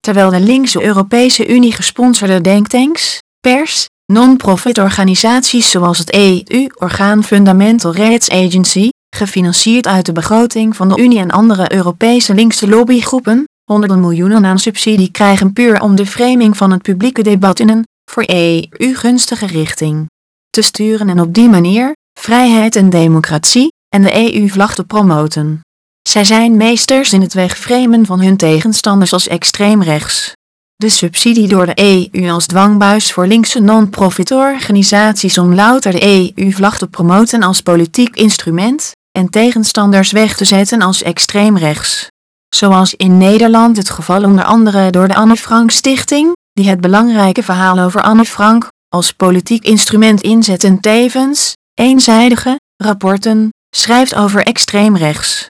terwijl de linkse Europese Unie gesponsorde denktanks, pers, non-profit organisaties zoals het EU-orgaan Fundamental Rights Agency, gefinancierd uit de begroting van de Unie en andere Europese linkse lobbygroepen, honderden miljoenen aan subsidie krijgen puur om de framing van het publieke debat in een, voor EU-gunstige richting te sturen en op die manier vrijheid en democratie en de EU-vlag te promoten. Zij zijn meesters in het wegframen van hun tegenstanders als extreem rechts. De subsidie door de EU als dwangbuis voor linkse non-profit organisaties om louter de EU-vlag te promoten als politiek instrument en tegenstanders weg te zetten als extreem rechts. Zoals in Nederland het geval onder andere door de Anne Frank Stichting, die het belangrijke verhaal over Anne Frank als politiek instrument inzet en tevens eenzijdige rapporten schrijft over extreem rechts.